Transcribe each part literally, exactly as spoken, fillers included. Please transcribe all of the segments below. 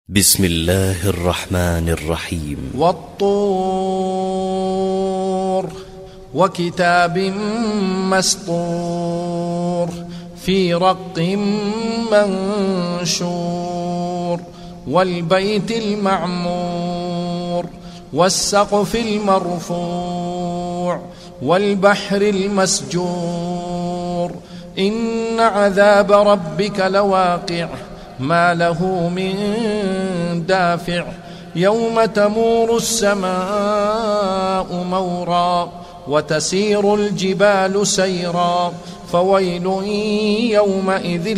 بسم الله الرحمن الرحيم. والطور وكتاب مسطور في رق منشور والبيت المعمور والسقف المرفوع والبحر المسجور إن عذاب ربك لواقع ما له من دافع يوم تمور السماء مورا وتسير الجبال سيرا فويل يومئذ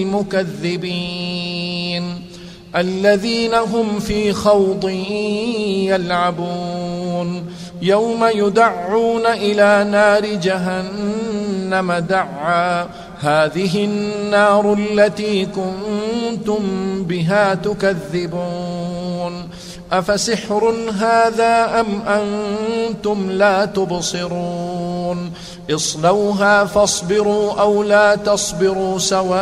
للمكذبين الذين هم في خوض يلعبون يوم يدعون إلى نار جهنم دعا هذه النار التي كنتم بها تكذبون أفسحر هذا أم أنتم لا تبصرون اصلوها فاصبروا أو لا تصبروا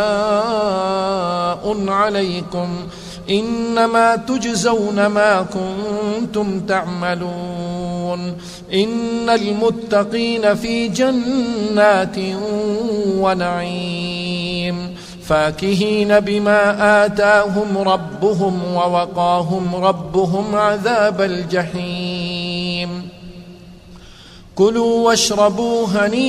سواء عليكم إنما تجزون ما كنتم تعملون إن المتقين في جنات ونعيم فاكهين بما آتاهم ربهم ووقاهم ربهم عذاب الجحيم كلوا واشربوا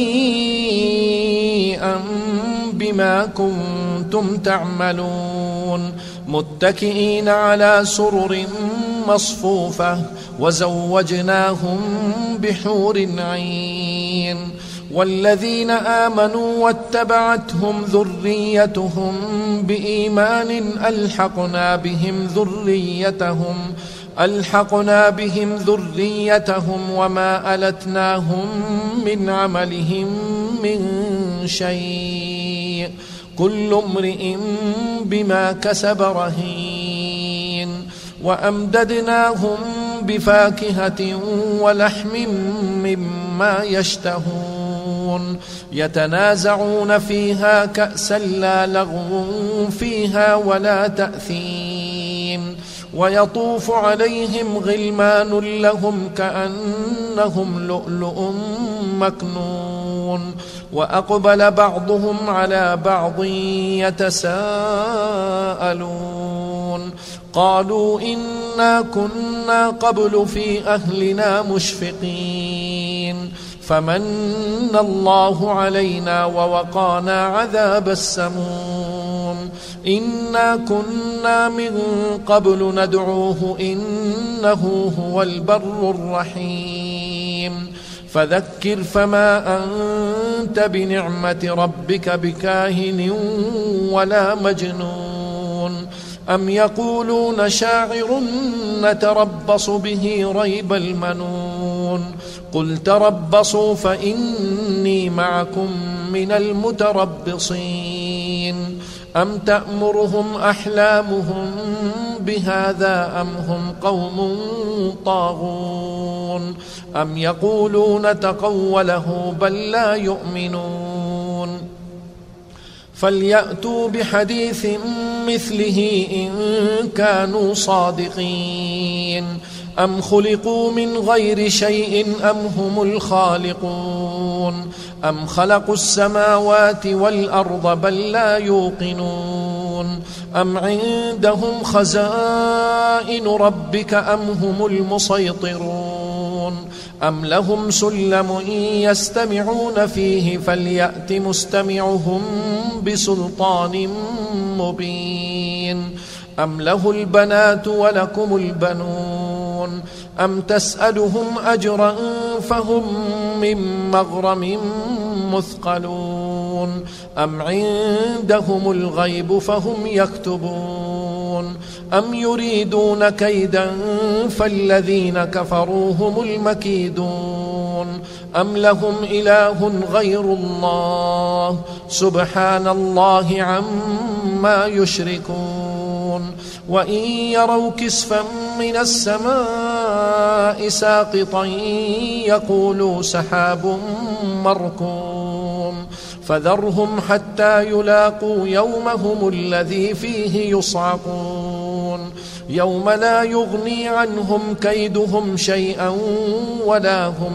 هنيئا بما كنتم تعملون متكئين على سرر مصفوفة وزوجناهم بحور عين والذين آمنوا واتبعتهم ذريتهم بإيمان ألحقنا بهم ذريتهم ألحقنا بهم ذريتهم وما ألتناهم من عملهم من شيء كل امرئ بما كسب رهين وأمددناهم بفاكهة ولحم مما يشتهون يتنازعون فيها كأسا لا لغو فيها ولا تأثيم ويطوف عليهم غلمان لهم كأنهم لؤلؤ مكنون وأقبل بعضهم على بعض يتساءلون قالوا إنا كنا قبل في أهلنا مشفقين فمن الله علينا ووقانا عذاب السموم إنا كنا من قبل ندعوه إنه هو البر الرحيم فذكر فما أنت بنعمة ربك بكاهن ولا مجنون أم يقولون شاعر نتربص به ريب المنون قل تربصوا فإني معكم من المتربصين أم تأمرهم أحلامهم بهذا أم هم قوم طاغون أم يقولون تقوله بل لا يؤمنون فليأتوا بحديث مثله إن كانوا صادقين أم خلقوا من غير شيء أم هم الخالقون أم خلقوا السماوات والأرض بل لا يوقنون أم عندهم خزائن ربك أم هم المسيطرون أم لهم سلم يستمعون فيه فليأت مستمعهم بسلطان مبين أم له البنات ولكم البنون أم تسألهم أجرا فهم من مغرم مثقلون أم عندهم الغيب فهم يكتبون أم يريدون كيدا فالذين كفروا هم المكيدون أم لهم إله غير الله سبحان الله عما يشركون وإن يروا كسفا من السماء ساقطا يقولوا سحاب مركوم فذرهم حتى يلاقوا يومهم الذي فيه يصعقون يوم لا يغني عنهم كيدهم شيئا ولا هم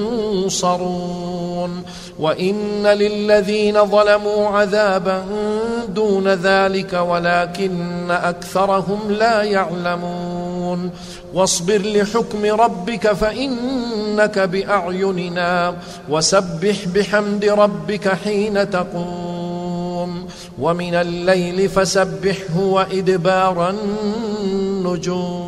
ينصرون وإن للذين ظلموا عذابا دون ذلك ولكن أكثرهم لا يعلمون واصبر لحكم ربك فإنك بأعيننا وسبح بحمد ربك حين تقوم ومن الليل فسبحه وإدبار النجوم